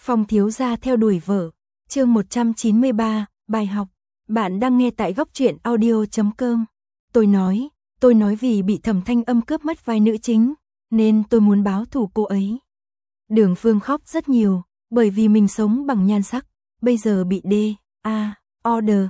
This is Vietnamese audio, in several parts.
Phong thiếu gia theo đuổi vợ, chương 193, bài học. Bạn đang nghe tại góc truyện audio.com. Tôi nói vì bị Thẩm Thanh Âm cướp mất vai nữ chính, nên tôi muốn báo thù cô ấy. Đường Phương khóc rất nhiều, bởi vì mình sống bằng nhan sắc, bây giờ bị order,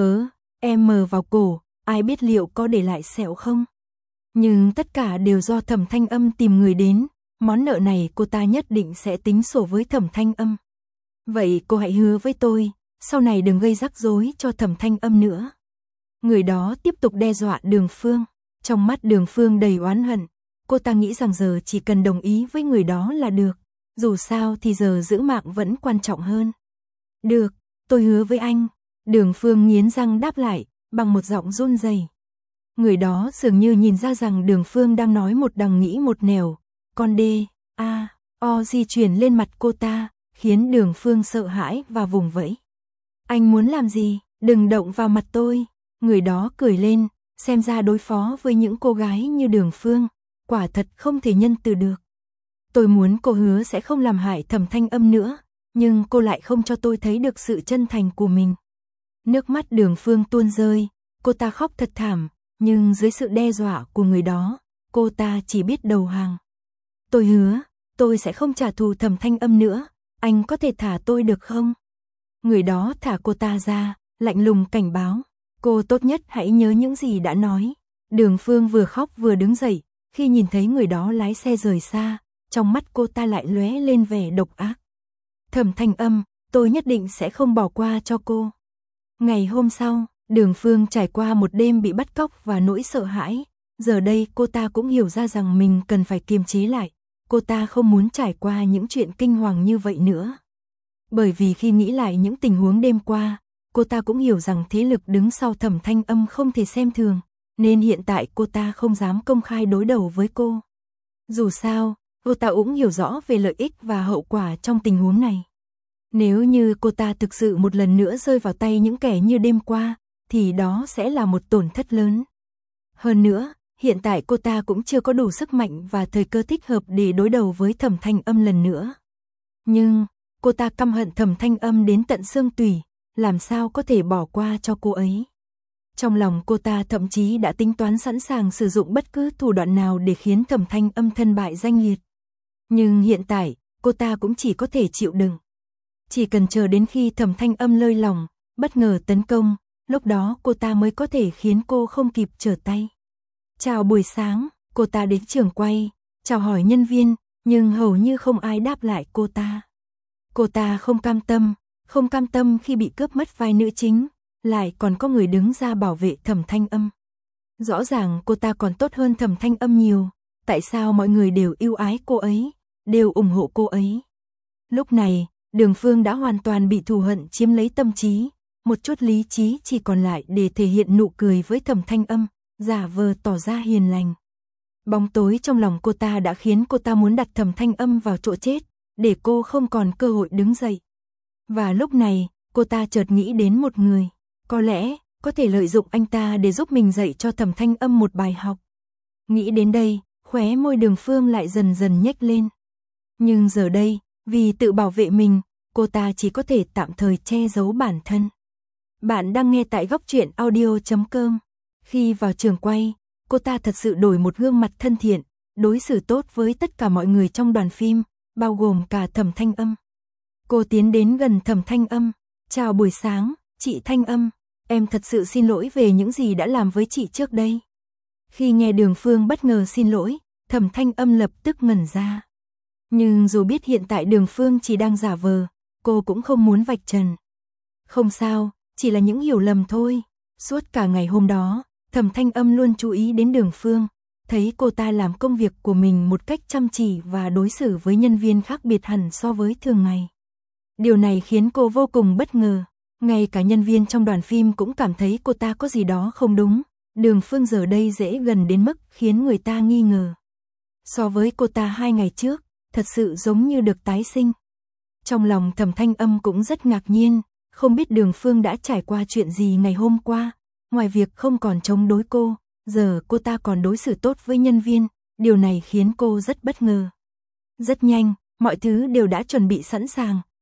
M vào cổ, ai biết liệu có để lại sẹo không? Nhưng tất cả đều do Thẩm Thanh Âm tìm người đến, món nợ này cô ta nhất định sẽ tính sổ với Thẩm Thanh Âm. Vậy cô hãy hứa với tôi, sau này đừng gây rắc rối cho Thẩm Thanh Âm nữa. Người đó tiếp tục đe dọa Đường Phương, trong mắt Đường Phương đầy oán hận, cô ta nghĩ rằng giờ chỉ cần đồng ý với người đó là được, dù sao thì giờ giữ mạng vẫn quan trọng hơn. Được, tôi hứa với anh, Đường Phương nghiến răng đáp lại, bằng một giọng run rẩy. Người đó dường như nhìn ra rằng Đường Phương đang nói một đằng nghĩ một nẻo, con di chuyển lên mặt cô ta, khiến Đường Phương sợ hãi và vùng vẫy. Anh muốn làm gì? Đừng động vào mặt tôi. Người đó cười lên, xem ra đối phó với những cô gái như Đường Phương, quả thật không thể nhân từ được. Tôi muốn cô hứa sẽ không làm hại Thẩm Thanh Âm nữa, nhưng cô lại không cho tôi thấy được sự chân thành của mình. Nước mắt Đường Phương tuôn rơi, cô ta khóc thật thảm, nhưng dưới sự đe dọa của người đó, cô ta chỉ biết đầu hàng. Tôi hứa, tôi sẽ không trả thù Thẩm Thanh Âm nữa, anh có thể thả tôi được không? Người đó thả cô ta ra, lạnh lùng cảnh báo, cô tốt nhất hãy nhớ những gì đã nói. Đường Phương vừa khóc vừa đứng dậy, khi nhìn thấy người đó lái xe rời xa, trong mắt cô ta lại lóe lên vẻ độc ác. Thẩm Thanh Âm, tôi nhất định sẽ không bỏ qua cho cô. Ngày hôm sau, Đường Phương trải qua một đêm bị bắt cóc và nỗi sợ hãi, giờ đây cô ta cũng hiểu ra rằng mình cần phải kiềm chế lại, cô ta không muốn trải qua những chuyện kinh hoàng như vậy nữa. Bởi vì khi nghĩ lại những tình huống đêm qua, cô ta cũng hiểu rằng thế lực đứng sau Thẩm Thanh Âm không thể xem thường, nên hiện tại cô ta không dám công khai đối đầu với cô. Dù sao, cô ta cũng hiểu rõ về lợi ích và hậu quả trong tình huống này. Nếu như cô ta thực sự một lần nữa rơi vào tay những kẻ như đêm qua, thì đó sẽ là một tổn thất lớn. Hơn nữa, hiện tại cô ta cũng chưa có đủ sức mạnh và thời cơ thích hợp để đối đầu với Thẩm Thanh Âm lần nữa. Nhưng, cô ta căm hận Thẩm Thanh Âm đến tận xương tủy, làm sao có thể bỏ qua cho cô ấy. Trong lòng cô ta thậm chí đã tính toán sẵn sàng sử dụng bất cứ thủ đoạn nào để khiến Thẩm Thanh Âm thân bại danh liệt. Nhưng hiện tại, cô ta cũng chỉ có thể chịu đựng. Chỉ cần chờ đến khi Thẩm Thanh Âm lơi lòng, bất ngờ tấn công, lúc đó cô ta mới có thể khiến cô không kịp trở tay. Chào buổi sáng, cô ta đến trường quay, chào hỏi nhân viên, nhưng hầu như không ai đáp lại cô ta. Cô ta không cam tâm khi bị cướp mất vai nữ chính, lại còn có người đứng ra bảo vệ Thẩm Thanh Âm. Rõ ràng cô ta còn tốt hơn Thẩm Thanh Âm nhiều, tại sao mọi người đều yêu ái cô ấy, đều ủng hộ cô ấy. Lúc này, Đường Phương đã hoàn toàn bị thù hận chiếm lấy tâm trí, một chút lý trí chỉ còn lại để thể hiện nụ cười với Thẩm Thanh Âm, giả vờ tỏ ra hiền lành. Bóng tối trong lòng cô ta đã khiến cô ta muốn đặt Thẩm Thanh Âm vào chỗ chết, để cô không còn cơ hội đứng dậy. Và lúc này, cô ta chợt nghĩ đến một người, có lẽ có thể lợi dụng anh ta để giúp mình dạy cho Thẩm Thanh Âm một bài học. Nghĩ đến đây, khóe môi Đường Phương lại dần dần nhếch lên. Nhưng giờ đây, vì tự bảo vệ mình, cô ta chỉ có thể tạm thời che giấu bản thân. Bạn đang nghe tại góc truyện audio.com. Khi vào trường quay, cô ta thật sự đổi một gương mặt thân thiện, đối xử tốt với tất cả mọi người trong đoàn phim, bao gồm cả Thẩm Thanh Âm. Cô tiến đến gần Thẩm Thanh Âm, chào buổi sáng, chị Thanh Âm, em thật sự xin lỗi về những gì đã làm với chị trước đây. Khi nghe Đường Phương bất ngờ xin lỗi, Thẩm Thanh Âm lập tức ngẩn ra. Nhưng dù biết hiện tại Đường Phương chỉ đang giả vờ, cô cũng không muốn vạch trần. Không sao, chỉ là những hiểu lầm thôi. Suốt cả ngày hôm đó, Thẩm Thanh Âm luôn chú ý đến Đường Phương, thấy cô ta làm công việc của mình một cách chăm chỉ và đối xử với nhân viên khác biệt hẳn so với thường ngày. Điều này khiến cô vô cùng bất ngờ, ngay cả nhân viên trong đoàn phim cũng cảm thấy cô ta có gì đó không đúng. Đường Phương giờ đây dễ gần đến mức khiến người ta nghi ngờ. So với cô ta 2 ngày trước, thật sự giống như được tái sinh. Trong lòng Thẩm Thanh Âm cũng rất ngạc nhiên, không biết Đường Phương đã trải qua chuyện gì ngày hôm qua, ngoài việc không còn chống đối cô, giờ cô ta còn đối xử tốt với nhân viên, điều này khiến cô rất bất ngờ. Rất nhanh, mọi thứ đều đã chuẩn bị sẵn sàng,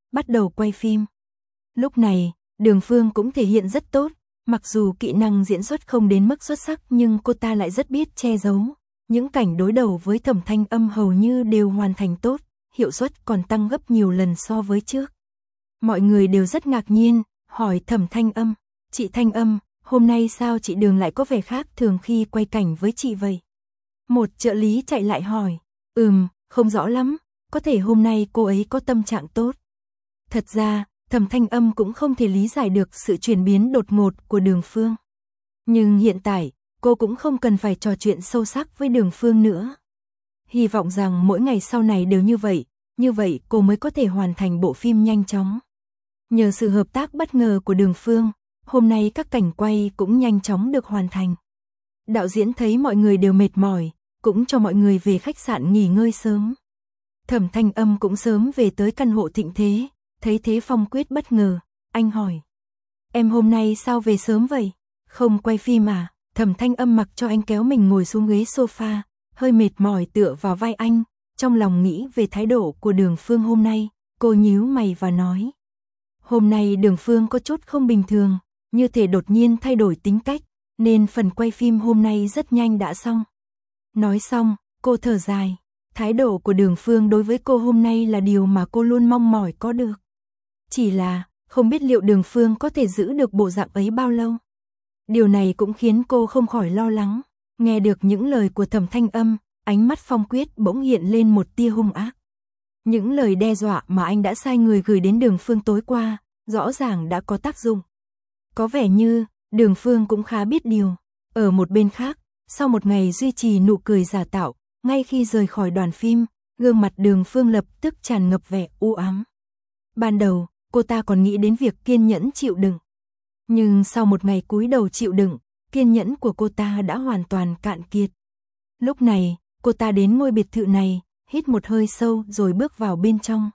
bắt đầu quay phim. Lúc này, Đường Phương cũng thể hiện rất tốt, mặc dù kỹ năng diễn xuất không đến mức xuất sắc nhưng cô ta lại rất biết che giấu. Những cảnh đối đầu với Thẩm Thanh Âm hầu như đều hoàn thành tốt, hiệu suất còn tăng gấp nhiều lần so với trước. Mọi người đều rất ngạc nhiên, hỏi Thẩm Thanh Âm, chị Thanh Âm, hôm nay sao chị Đường lại có vẻ khác thường khi quay cảnh với chị vậy? Một trợ lý chạy lại hỏi, không rõ lắm, có thể hôm nay cô ấy có tâm trạng tốt. Thật ra, Thẩm Thanh Âm cũng không thể lý giải được sự chuyển biến đột ngột của Đường Phương. Nhưng hiện tại, cô cũng không cần phải trò chuyện sâu sắc với Đường Phương nữa. Hy vọng rằng mỗi ngày sau này đều như vậy cô mới có thể hoàn thành bộ phim nhanh chóng. Nhờ sự hợp tác bất ngờ của Đường Phương, hôm nay các cảnh quay cũng nhanh chóng được hoàn thành. Đạo diễn thấy mọi người đều mệt mỏi, cũng cho mọi người về khách sạn nghỉ ngơi sớm. Thẩm Thanh Âm cũng sớm về tới căn hộ Thịnh Thế, thấy thế Phong Quyết bất ngờ, anh hỏi. Em hôm nay sao về sớm vậy? Không quay phim à? Thẩm Thanh Âm mặc cho anh kéo mình ngồi xuống ghế sofa, hơi mệt mỏi tựa vào vai anh, trong lòng nghĩ về thái độ của Đường Phương hôm nay, cô nhíu mày và nói. Hôm nay Đường Phương có chút không bình thường, như thể đột nhiên thay đổi tính cách, nên phần quay phim hôm nay rất nhanh đã xong. Nói xong, cô thở dài, thái độ của Đường Phương đối với cô hôm nay là điều mà cô luôn mong mỏi có được. Chỉ là, không biết liệu Đường Phương có thể giữ được bộ dạng ấy bao lâu. Điều này cũng khiến cô không khỏi lo lắng. Nghe được những lời của Thẩm Thanh Âm, ánh mắt Phong Quyết bỗng hiện lên một tia hung ác. Những lời đe dọa mà anh đã sai người gửi đến Đường Phương tối qua, rõ ràng đã có tác dụng. Có vẻ như, Đường Phương cũng khá biết điều. Ở một bên khác, sau một ngày duy trì nụ cười giả tạo, ngay khi rời khỏi đoàn phim, gương mặt Đường Phương lập tức tràn ngập vẻ u ám. Ban đầu, cô ta còn nghĩ đến việc kiên nhẫn chịu đựng. Nhưng sau một ngày cúi đầu chịu đựng, kiên nhẫn của cô ta đã hoàn toàn cạn kiệt. Lúc này, cô ta đến ngôi biệt thự này, hít một hơi sâu rồi bước vào bên trong.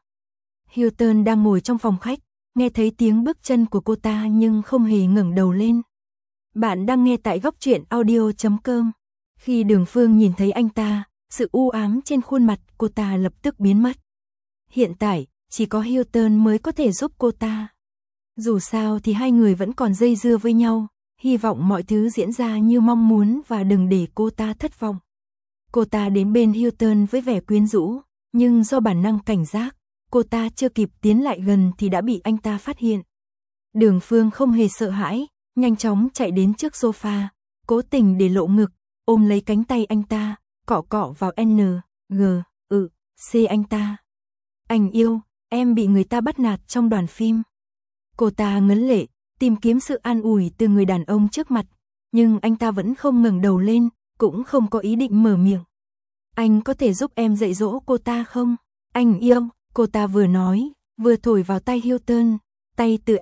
Hilton đang ngồi trong phòng khách, nghe thấy tiếng bước chân của cô ta nhưng không hề ngẩng đầu lên. Bạn đang nghe tại Góc Truyện Audio.com. Khi Đường Phương nhìn thấy anh ta, sự u ám trên khuôn mặt cô ta lập tức biến mất. Hiện tại, chỉ có Hilton mới có thể giúp cô ta. Dù sao thì hai người vẫn còn dây dưa với nhau, hy vọng mọi thứ diễn ra như mong muốn và đừng để cô ta thất vọng. Cô ta đến bên Hilton với vẻ quyến rũ, nhưng do bản năng cảnh giác, cô ta chưa kịp tiến lại gần thì đã bị anh ta phát hiện. Đường Phương không hề sợ hãi, nhanh chóng chạy đến trước sofa, cố tình để lộ ngực, ôm lấy cánh tay anh ta, cọ cọ vào C anh ta. Anh yêu, em bị người ta bắt nạt trong đoàn phim. Cô ta ngấn lệ, tìm kiếm sự an ủi từ người đàn ông trước mặt, nhưng anh ta vẫn không ngẩng đầu lên, cũng không có ý định mở miệng. Anh có thể giúp em dạy dỗ cô ta không? Anh yêu, cô ta vừa nói, vừa thổi vào tay Hilton, tay từ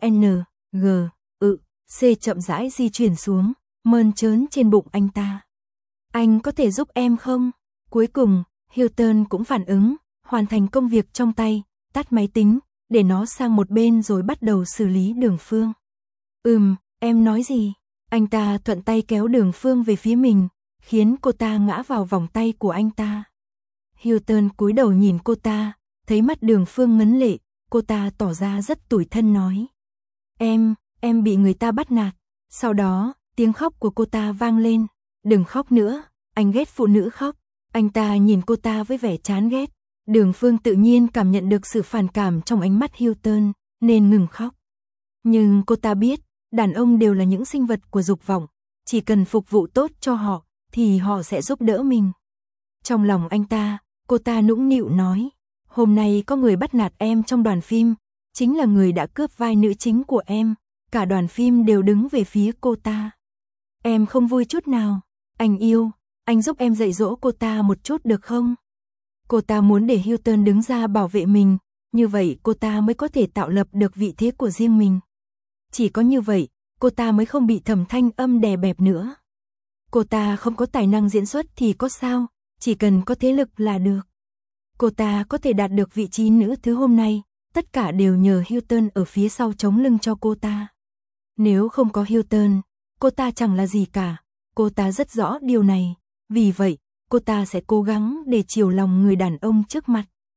C chậm rãi di chuyển xuống, mơn trớn trên bụng anh ta. Anh có thể giúp em không? Cuối cùng, Hilton cũng phản ứng, hoàn thành công việc trong tay, tắt máy tính, để nó sang một bên rồi bắt đầu xử lý Đường Phương. Em nói gì? Anh ta thuận tay kéo Đường Phương về phía mình, khiến cô ta ngã vào vòng tay của anh ta. Hilton cúi đầu nhìn cô ta, thấy mắt Đường Phương ngấn lệ, cô ta tỏ ra rất tủi thân nói. Em bị người ta bắt nạt. Sau đó, tiếng khóc của cô ta vang lên. Đừng khóc nữa, anh ghét phụ nữ khóc. Anh ta nhìn cô ta với vẻ chán ghét. Đường Phương tự nhiên cảm nhận được sự phản cảm trong ánh mắt Hilton, nên ngừng khóc. Nhưng cô ta biết, đàn ông đều là những sinh vật của dục vọng, chỉ cần phục vụ tốt cho họ, thì họ sẽ giúp đỡ mình. Trong lòng anh ta, cô ta nũng nịu nói, hôm nay có người bắt nạt em trong đoàn phim, chính là người đã cướp vai nữ chính của em, cả đoàn phim đều đứng về phía cô ta. Em không vui chút nào, anh yêu, anh giúp em dạy dỗ cô ta một chút được không? Cô ta muốn để Hilton đứng ra bảo vệ mình, như vậy cô ta mới có thể tạo lập được vị thế của riêng mình. Chỉ có như vậy, cô ta mới không bị Thẩm Thanh Âm đè bẹp nữa. Cô ta không có tài năng diễn xuất thì có sao, chỉ cần có thế lực là được. Cô ta có thể đạt được vị trí nữ thứ hôm nay, tất cả đều nhờ Hilton ở phía sau chống lưng cho cô ta. Nếu không có Hilton, cô ta chẳng là gì cả, cô ta rất rõ điều này, vì vậy, cô ta sẽ cố gắng để chiều lòng người đàn ông trước mặt.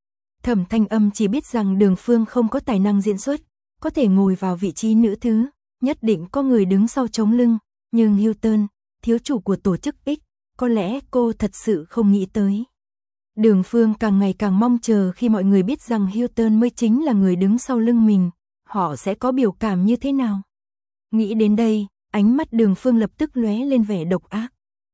Thẩm Thanh Âm chỉ biết rằng Đường Phương không có tài năng diễn xuất, có thể ngồi vào vị trí nữ thứ, nhất định có người đứng sau chống lưng, nhưng Hilton, thiếu chủ của tổ chức X, có lẽ cô thật sự không nghĩ tới. Đường Phương càng ngày càng mong chờ khi mọi người biết rằng Hilton mới chính là người đứng sau lưng mình, họ sẽ có biểu cảm như thế nào. Nghĩ đến đây, ánh mắt Đường Phương lập tức lóe lên vẻ độc ác.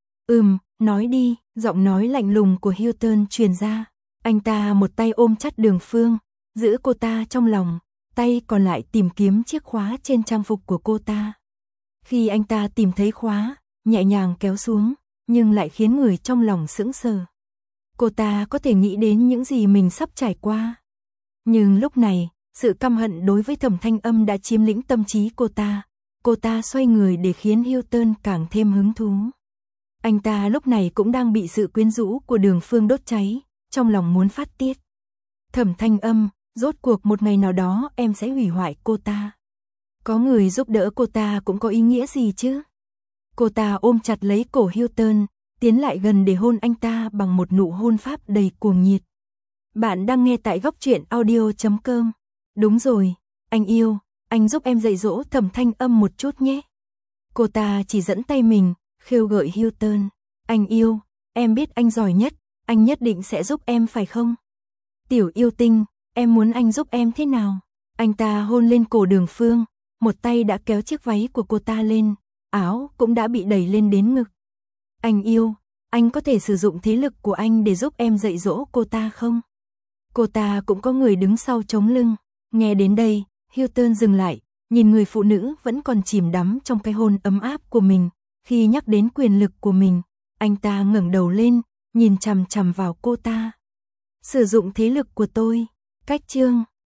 Nói đi, giọng nói lạnh lùng của Hilton truyền ra. Anh ta một tay ôm chặt Đường Phương, giữ cô ta trong lòng, tay còn lại tìm kiếm chiếc khóa trên trang phục của cô ta. Khi anh ta tìm thấy khóa, nhẹ nhàng kéo xuống, nhưng lại khiến người trong lòng sững sờ. Cô ta có thể nghĩ đến những gì mình sắp trải qua. Nhưng lúc này, sự căm hận đối với Thẩm Thanh Âm đã chiếm lĩnh tâm trí cô ta. Cô ta xoay người để khiến Hilton càng thêm hứng thú. Anh ta lúc này cũng đang bị sự quyến rũ của Đường Phương đốt cháy, trong lòng muốn phát tiết. Thẩm Thanh Âm, rốt cuộc một ngày nào đó em sẽ hủy hoại cô ta. Có người giúp đỡ cô ta cũng có ý nghĩa gì chứ? Cô ta ôm chặt lấy cổ Hilton, tiến lại gần để hôn anh ta bằng một nụ hôn pháp đầy cuồng nhiệt. Bạn đang nghe tại góc truyện audio.com. Đúng rồi, anh yêu, anh giúp em dạy dỗ Thẩm Thanh Âm một chút nhé. Cô ta chỉ dẫn tay mình, khêu gợi Hilton. Anh yêu, em biết anh giỏi nhất, anh nhất định sẽ giúp em phải không? Tiểu yêu tinh, em muốn anh giúp em thế nào? Anh ta hôn lên cổ Đường Phương, một tay đã kéo chiếc váy của cô ta lên, áo cũng đã bị đẩy lên đến ngực. Anh yêu, anh có thể sử dụng thế lực của anh để giúp em dạy dỗ cô ta không? Cô ta cũng có người đứng sau chống lưng. Nghe đến đây, Hilton dừng lại, nhìn người phụ nữ vẫn còn chìm đắm trong cái hôn ấm áp của mình. Khi nhắc đến quyền lực của mình, anh ta ngẩng đầu lên, nhìn chằm chằm vào cô ta. Sử dụng thế lực của tôi. Cách chương